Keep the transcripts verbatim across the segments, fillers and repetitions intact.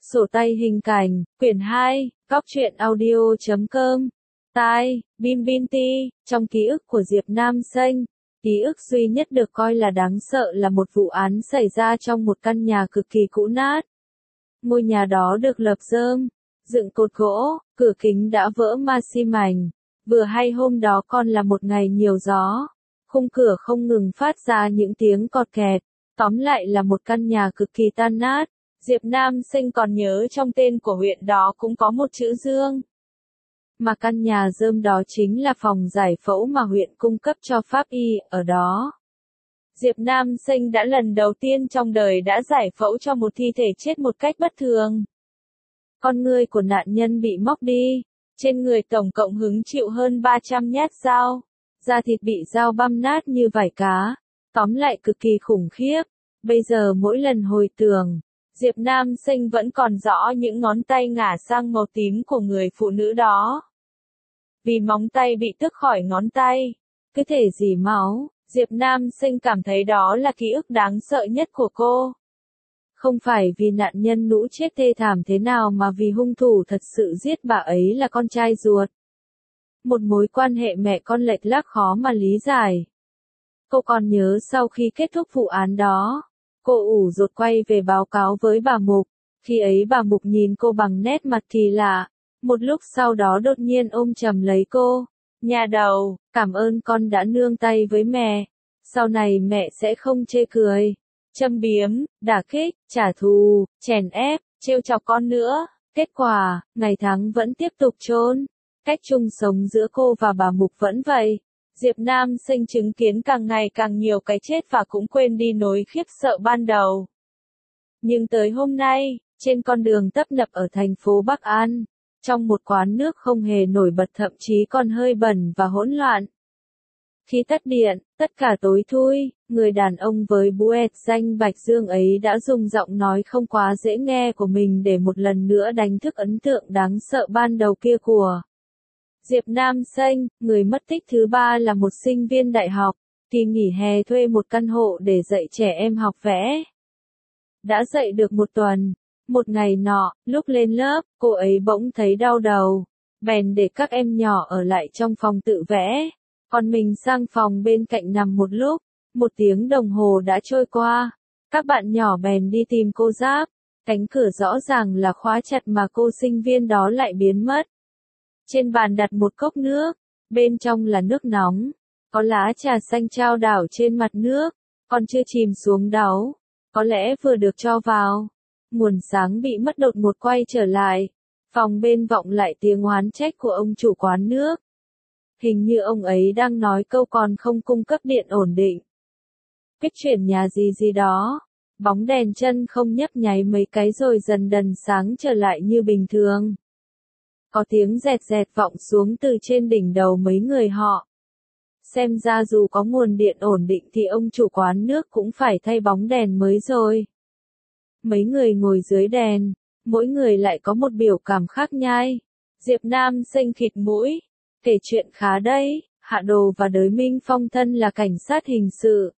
Sổ tay hình cảnh, quyển hai, góc truyện audio chấm com. Tai, Bim Bin Ti, trong ký ức của Diệp Nam Xanh, ký ức duy nhất được coi là đáng sợ là một vụ án xảy ra trong một căn nhà cực kỳ cũ nát. Ngôi nhà đó được lợp rơm, dựng cột gỗ, cửa kính đã vỡ ma xi mảnh. Vừa hay hôm đó còn là một ngày nhiều gió, khung cửa không ngừng phát ra những tiếng cọt kẹt. Tóm lại là một căn nhà cực kỳ tan nát. Diệp Nam Sinh còn nhớ trong tên của huyện đó cũng có một chữ Dương. Mà căn nhà rơm đó chính là phòng giải phẫu mà huyện cung cấp cho pháp y ở đó. Diệp Nam Sinh đã lần đầu tiên trong đời đã giải phẫu cho một thi thể chết một cách bất thường. Con người của nạn nhân bị móc đi, trên người tổng cộng hứng chịu hơn ba trăm nhát dao, da thịt bị dao băm nát như vải cá, tóm lại cực kỳ khủng khiếp. Bây giờ mỗi lần hồi tưởng, Diệp Nam Sinh vẫn còn rõ những ngón tay ngả sang màu tím của người phụ nữ đó. Vì móng tay bị tước khỏi ngón tay, cứ thể rỉ máu, Diệp Nam Sinh cảm thấy đó là ký ức đáng sợ nhất của cô. Không phải vì nạn nhân nũ chết thê thảm thế nào mà vì hung thủ thật sự giết bà ấy là con trai ruột. Một mối quan hệ mẹ con lệch lạc khó mà lý giải. Cô còn nhớ sau khi kết thúc vụ án đó, cô ủ rột quay về báo cáo với bà Mục. Khi ấy bà Mục nhìn cô bằng nét mặt kỳ lạ. Một lúc sau đó đột nhiên ôm chầm lấy cô. Nhà đầu, cảm ơn con đã nương tay với mẹ. Sau này mẹ sẽ không chê cười, châm biếm, đả kích, trả thù, chèn ép, trêu chọc con nữa. Kết quả, ngày tháng vẫn tiếp tục trôi. Cách chung sống giữa cô và bà Mục vẫn vậy. Diệp Nam Sinh chứng kiến càng ngày càng nhiều cái chết và cũng quên đi nỗi khiếp sợ ban đầu. Nhưng tới hôm nay, trên con đường tấp nập ở thành phố Bắc An, trong một quán nước không hề nổi bật thậm chí còn hơi bẩn và hỗn loạn. Khi tắt điện, tất cả tối thui, người đàn ông với buet danh Bạch Dương ấy đã dùng giọng nói không quá dễ nghe của mình để một lần nữa đánh thức ấn tượng đáng sợ ban đầu kia của Diệp Nam Sinh. Người mất tích thứ ba là một sinh viên đại học, kỳ nghỉ hè thuê một căn hộ để dạy trẻ em học vẽ. Đã dạy được một tuần, một ngày nọ, lúc lên lớp, cô ấy bỗng thấy đau đầu, bèn để các em nhỏ ở lại trong phòng tự vẽ, còn mình sang phòng bên cạnh nằm một lúc. Một tiếng đồng hồ đã trôi qua, các bạn nhỏ bèn đi tìm cô Giáp, cánh cửa rõ ràng là khóa chặt mà cô sinh viên đó lại biến mất. Trên bàn đặt một cốc nước, bên trong là nước nóng, có lá trà xanh trao đảo trên mặt nước, còn chưa chìm xuống đáu, có lẽ vừa được cho vào. Nguồn sáng bị mất đột ngột quay trở lại, phòng bên vọng lại tiếng oán trách của ông chủ quán nước. Hình như ông ấy đang nói câu còn không cung cấp điện ổn định. Biết chuyển nhà gì gì đó, bóng đèn chân không nhấp nháy mấy cái rồi dần dần sáng trở lại như bình thường. Có tiếng rẹt rẹt vọng xuống từ trên đỉnh đầu mấy người họ. Xem ra dù có nguồn điện ổn định thì ông chủ quán nước cũng phải thay bóng đèn mới rồi. Mấy người ngồi dưới đèn, mỗi người lại có một biểu cảm khác nhai. Diệp Nam Sinh khịt mũi, kể chuyện khá đấy, Hạ Đồ và Đới Minh Phong thân là cảnh sát hình sự.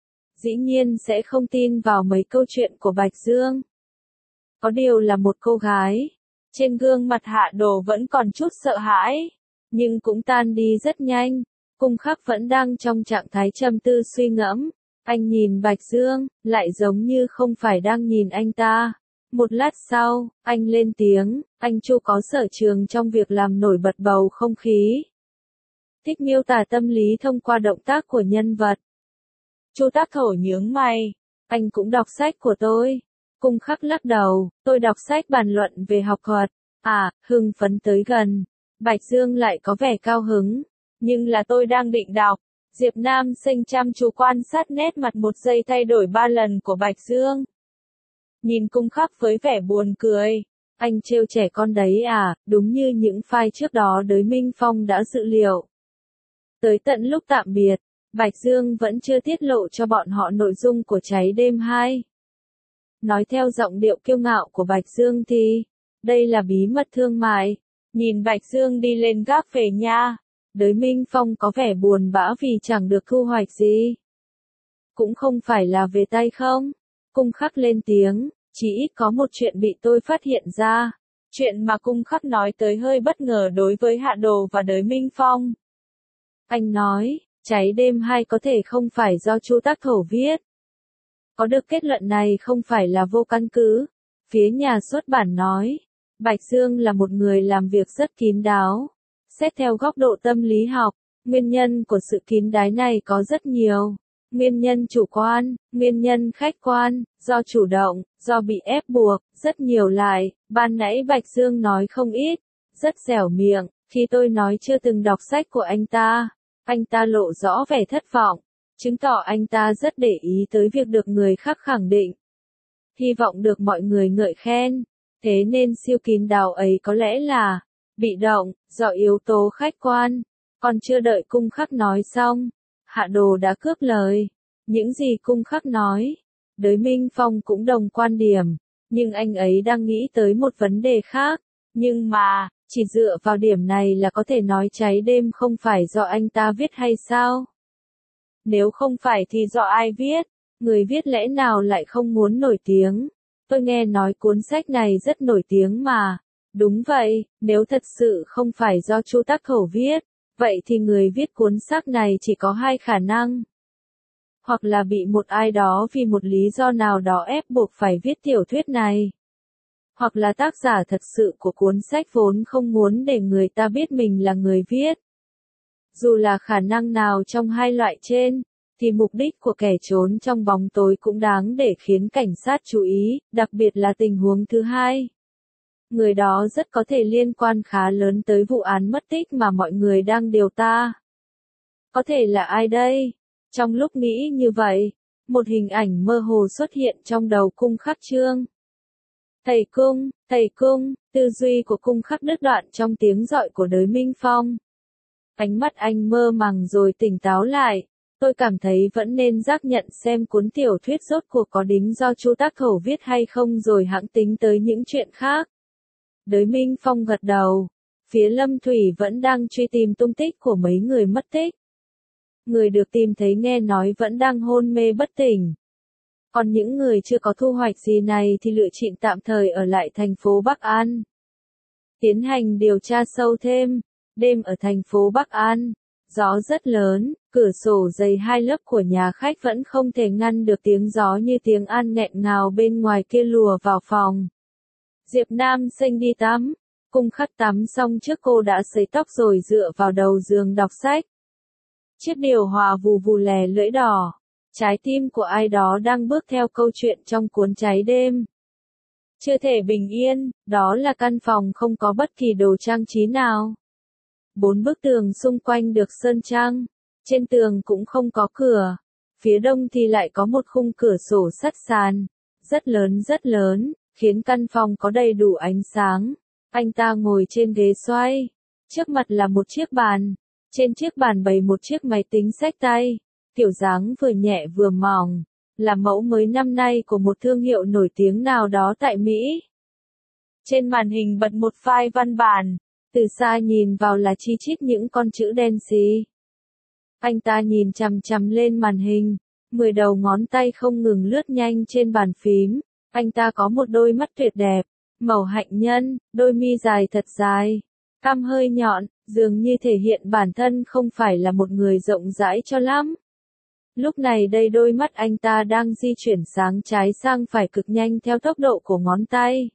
Dĩ nhiên sẽ không tin vào mấy câu chuyện của Bạch Dương. Có điều là một cô gái. Trên gương mặt Hạ Đồ vẫn còn chút sợ hãi, nhưng cũng tan đi rất nhanh. Cung Khắc vẫn đang trong trạng thái trầm tư suy ngẫm. Anh nhìn Bạch Dương, lại giống như không phải đang nhìn anh ta. Một lát sau, anh lên tiếng, anh Chu có sở trường trong việc làm nổi bật bầu không khí. Thích miêu tả tâm lý thông qua động tác của nhân vật. Chu Tác Thổ nhướng mày, anh cũng đọc sách của tôi. Cung Khắc lắc đầu, tôi đọc sách bàn luận về học thuật. À, hưng phấn tới gần. Bạch Dương lại có vẻ cao hứng. Nhưng là tôi đang định đọc. Diệp Nam Sinh chăm chú quan sát nét mặt một giây thay đổi ba lần của Bạch Dương. Nhìn Cung Khắc với vẻ buồn cười. Anh trêu trẻ con đấy à, đúng như những file trước đó Đới Minh Phong đã dự liệu. Tới tận lúc tạm biệt, Bạch Dương vẫn chưa tiết lộ cho bọn họ nội dung của Cháy đêm hai. Nói theo giọng điệu kiêu ngạo của Bạch Dương thì, đây là bí mật thương mại. Nhìn Bạch Dương đi lên gác về nhà, Đới Minh Phong có vẻ buồn bã vì chẳng được thu hoạch gì. Cũng không phải là về tay không. Cung Khắc lên tiếng, Chỉ ít có một chuyện bị tôi phát hiện ra. Chuyện mà Cung Khắc nói tới hơi bất ngờ đối với Hạ Đồ và Đới Minh Phong. Anh nói, Cháy đêm hai có thể không phải do Chu Tác Thổ viết. Có được kết luận này không phải là vô căn cứ. Phía nhà xuất bản nói, Bạch Dương là một người làm việc rất kín đáo. Xét theo góc độ tâm lý học, nguyên nhân của sự kín đáo này có rất nhiều. Nguyên nhân chủ quan, nguyên nhân khách quan, do chủ động, do bị ép buộc, rất nhiều lại. Ban nãy Bạch Dương nói không ít, rất dẻo miệng. Khi tôi nói chưa từng đọc sách của anh ta, anh ta lộ rõ vẻ thất vọng, chứng tỏ anh ta rất để ý tới việc được người khác khẳng định. Hy vọng được mọi người ngợi khen, thế nên siêu kín đáo ấy có lẽ là bị động, do yếu tố khách quan. Còn chưa đợi Cung Khắc nói xong, Hạ Đồ đã cướp lời. Những gì Cung Khắc nói, Đới Minh Phong cũng đồng quan điểm, nhưng anh ấy đang nghĩ tới một vấn đề khác. Nhưng mà, chỉ dựa vào điểm này là có thể nói Cháy đêm không phải do anh ta viết hay sao? Nếu không phải thì do ai viết? Người viết lẽ nào lại không muốn nổi tiếng? Tôi nghe nói cuốn sách này rất nổi tiếng mà. Đúng vậy, nếu thật sự không phải do Chu Tác Thổ viết, vậy thì người viết cuốn sách này chỉ có hai khả năng. Hoặc là bị một ai đó vì một lý do nào đó ép buộc phải viết tiểu thuyết này. Hoặc là tác giả thật sự của cuốn sách vốn không muốn để người ta biết mình là người viết. Dù là khả năng nào trong hai loại trên, thì mục đích của kẻ trốn trong bóng tối cũng đáng để khiến cảnh sát chú ý, đặc biệt là tình huống thứ hai. Người đó rất có thể liên quan khá lớn tới vụ án mất tích mà mọi người đang điều tra. Có thể là ai đây? Trong lúc nghĩ như vậy, một hình ảnh mơ hồ xuất hiện trong đầu Cung Khắc Trương. Thầy Cung, thầy Cung, tư duy của Cung Khắc đứt đoạn trong tiếng gọi của Đới Minh Phong. Ánh mắt anh mơ màng rồi tỉnh táo lại. Tôi cảm thấy vẫn nên xác nhận xem cuốn tiểu thuyết rốt cuộc có đính do Chu Tác Thổ viết hay không rồi hãng tính tới những chuyện khác. Đới Minh Phong gật đầu. Phía Lâm Thủy vẫn đang truy tìm tung tích của mấy người mất tích. Người được tìm thấy nghe nói vẫn đang hôn mê bất tỉnh. Còn những người chưa có thu hoạch gì này thì lựa chọn tạm thời ở lại thành phố Bắc An. Tiến hành điều tra sâu thêm. Đêm ở thành phố Bắc An, gió rất lớn, cửa sổ dày hai lớp của nhà khách vẫn không thể ngăn được tiếng gió như tiếng An nghẹn ngào bên ngoài kia lùa vào phòng. Diệp Nam Sinh đi tắm, Cung Khắc tắm xong trước cô đã sấy tóc rồi dựa vào đầu giường đọc sách. Chiếc điều hòa vù vù lè lưỡi đỏ, trái tim của ai đó đang bước theo câu chuyện trong cuốn Cháy đêm. Chưa thể bình yên, đó là căn phòng không có bất kỳ đồ trang trí nào. Bốn bức tường xung quanh được sơn trang, trên tường cũng không có cửa. Phía đông thì lại có một khung cửa sổ sắt sàn, rất lớn rất lớn, khiến căn phòng có đầy đủ ánh sáng. Anh ta ngồi trên ghế xoay, trước mặt là một chiếc bàn, trên chiếc bàn bày một chiếc máy tính xách tay, kiểu dáng vừa nhẹ vừa mỏng, là mẫu mới năm nay của một thương hiệu nổi tiếng nào đó tại Mỹ. Trên màn hình bật một file văn bản. Từ xa nhìn vào là chi chít những con chữ đen xì. Anh ta nhìn chằm chằm lên màn hình, mười đầu ngón tay không ngừng lướt nhanh trên bàn phím. Anh ta có một đôi mắt tuyệt đẹp, màu hạnh nhân, đôi mi dài thật dài, cằm hơi nhọn, dường như thể hiện bản thân không phải là một người rộng rãi cho lắm. Lúc này đây đôi mắt anh ta đang di chuyển sáng trái sang phải cực nhanh theo tốc độ của ngón tay.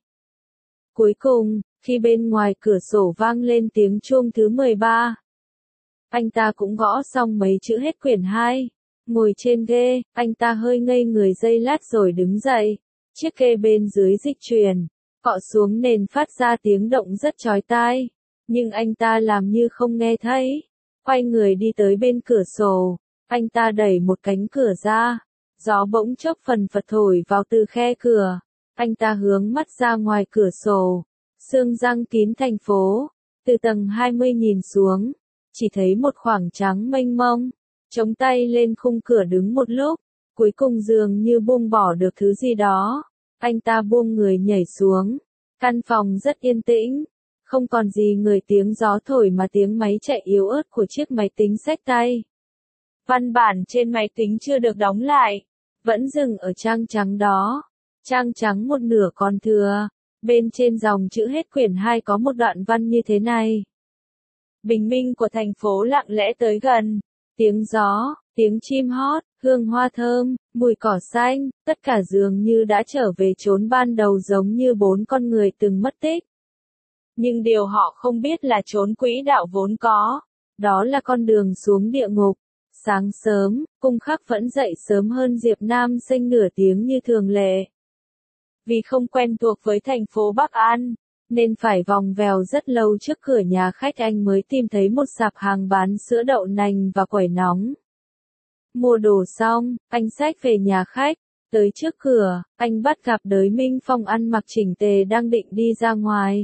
Cuối cùng, khi bên ngoài cửa sổ vang lên tiếng chuông thứ mười ba, anh ta cũng gõ xong mấy chữ hết quyển hai. Ngồi trên ghế, anh ta hơi ngây người giây lát rồi đứng dậy. Chiếc ghế bên dưới dịch chuyển, cọ xuống nền phát ra tiếng động rất chói tai. Nhưng anh ta làm như không nghe thấy. Quay người đi tới bên cửa sổ, anh ta đẩy một cánh cửa ra. Gió bỗng chốc phần phật thổi vào từ khe cửa. Anh ta hướng mắt ra ngoài cửa sổ. Sương giăng kín thành phố. Từ tầng hai mươi nhìn xuống, chỉ thấy một khoảng trắng mênh mông. Chống tay lên khung cửa đứng một lúc, cuối cùng dường như buông bỏ được thứ gì đó. Anh ta buông người nhảy xuống. Căn phòng rất yên tĩnh, không còn gì người tiếng gió thổi mà tiếng máy chạy yếu ớt của chiếc máy tính xách tay. Văn bản trên máy tính chưa được đóng lại, vẫn dừng ở trang trắng đó. Trang trắng một nửa còn thừa. Bên trên dòng chữ hết quyển hai có một đoạn văn như thế này. Bình minh của thành phố lặng lẽ tới gần. Tiếng gió, tiếng chim hót, hương hoa thơm, mùi cỏ xanh, tất cả dường như đã trở về chốn ban đầu giống như bốn con người từng mất tích. Nhưng điều họ không biết là chốn quỹ đạo vốn có. Đó là con đường xuống địa ngục. Sáng sớm, Cung Khắc vẫn dậy sớm hơn Diệp Nam Sinh nửa tiếng như thường lệ. Vì không quen thuộc với thành phố Bắc An, nên phải vòng vèo rất lâu trước cửa nhà khách anh mới tìm thấy một sạp hàng bán sữa đậu nành và quẩy nóng. Mua đồ xong, anh xách về nhà khách. Tới trước cửa, anh bắt gặp Đới Minh Phong ăn mặc chỉnh tề đang định đi ra ngoài.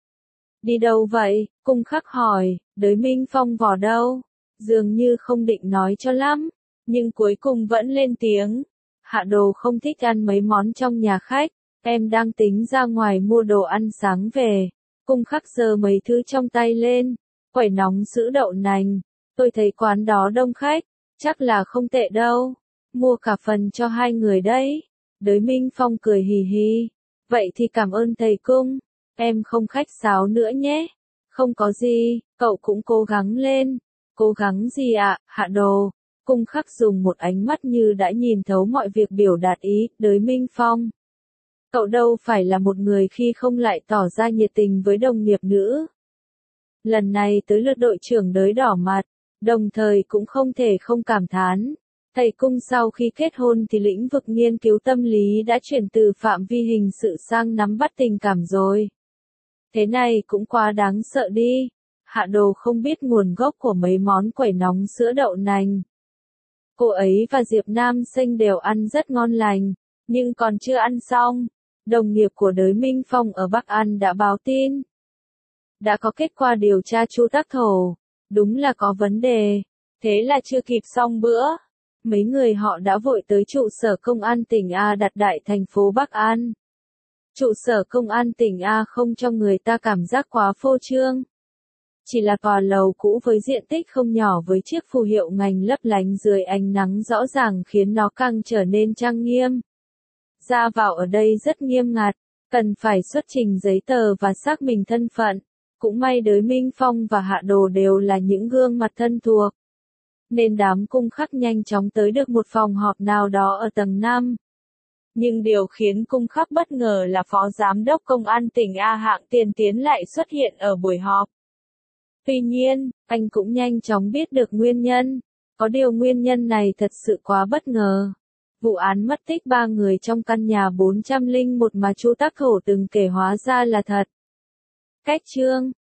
Đi đâu vậy? Cung Khắc hỏi. Đới Minh Phong vào đâu? Dường như không định nói cho lắm, nhưng cuối cùng vẫn lên tiếng. Hạ Đồ không thích ăn mấy món trong nhà khách, em đang tính ra ngoài mua đồ ăn sáng về. Cung Khắc giơ mấy thứ trong tay lên, quẩy nóng sữa đậu nành. Tôi thấy quán đó đông khách, chắc là không tệ đâu. Mua cả phần cho hai người đấy. Đới Minh Phong cười hì hì. Vậy thì cảm ơn thầy Cung, em không khách sáo nữa nhé. Không có gì, cậu cũng cố gắng lên. Cố gắng gì ạ, à, Hạ Đồ? Cung Khắc dùng một ánh mắt như đã nhìn thấu mọi việc biểu đạt ý. Đới Minh Phong, cậu đâu phải là một người khi không lại tỏ ra nhiệt tình với đồng nghiệp nữa. Lần này tới lượt đội trưởng Đới đỏ mặt, đồng thời cũng không thể không cảm thán. Thầy Cung sau khi kết hôn thì lĩnh vực nghiên cứu tâm lý đã chuyển từ phạm vi hình sự sang nắm bắt tình cảm rồi. Thế này cũng quá đáng sợ đi. Hạ Đồ không biết nguồn gốc của mấy món quẩy nóng sữa đậu nành. Cô ấy và Diệp Nam Sinh đều ăn rất ngon lành, nhưng còn chưa ăn xong. Đồng nghiệp của Đới Minh Phong ở Bắc An đã báo tin. Đã có kết quả điều tra Chu Tắc Thổ. Đúng là có vấn đề. Thế là chưa kịp xong bữa. Mấy người họ đã vội tới trụ sở công an tỉnh A đặt đại thành phố Bắc An. Trụ sở công an tỉnh A không cho người ta cảm giác quá phô trương. Chỉ là tòa lầu cũ với diện tích không nhỏ với chiếc phù hiệu ngành lấp lánh dưới ánh nắng rõ ràng khiến nó càng trở nên trang nghiêm. Ra vào ở đây rất nghiêm ngặt, cần phải xuất trình giấy tờ và xác minh thân phận. Cũng may Đới Minh Phong và Hạ Đồ đều là những gương mặt thân thuộc. Nên đám Cung Khắc nhanh chóng tới được một phòng họp nào đó ở tầng năm. Nhưng điều khiến Cung Khắc bất ngờ là Phó Giám đốc Công an tỉnh A Hạng Tiền Tiến lại xuất hiện ở buổi họp. Tuy nhiên, anh cũng nhanh chóng biết được nguyên nhân. Có điều nguyên nhân này thật sự quá bất ngờ. Vụ án mất tích ba người trong căn nhà bốn trăm lẻ một mà Chu Tắc Thổ từng kể hóa ra là thật. Cách chương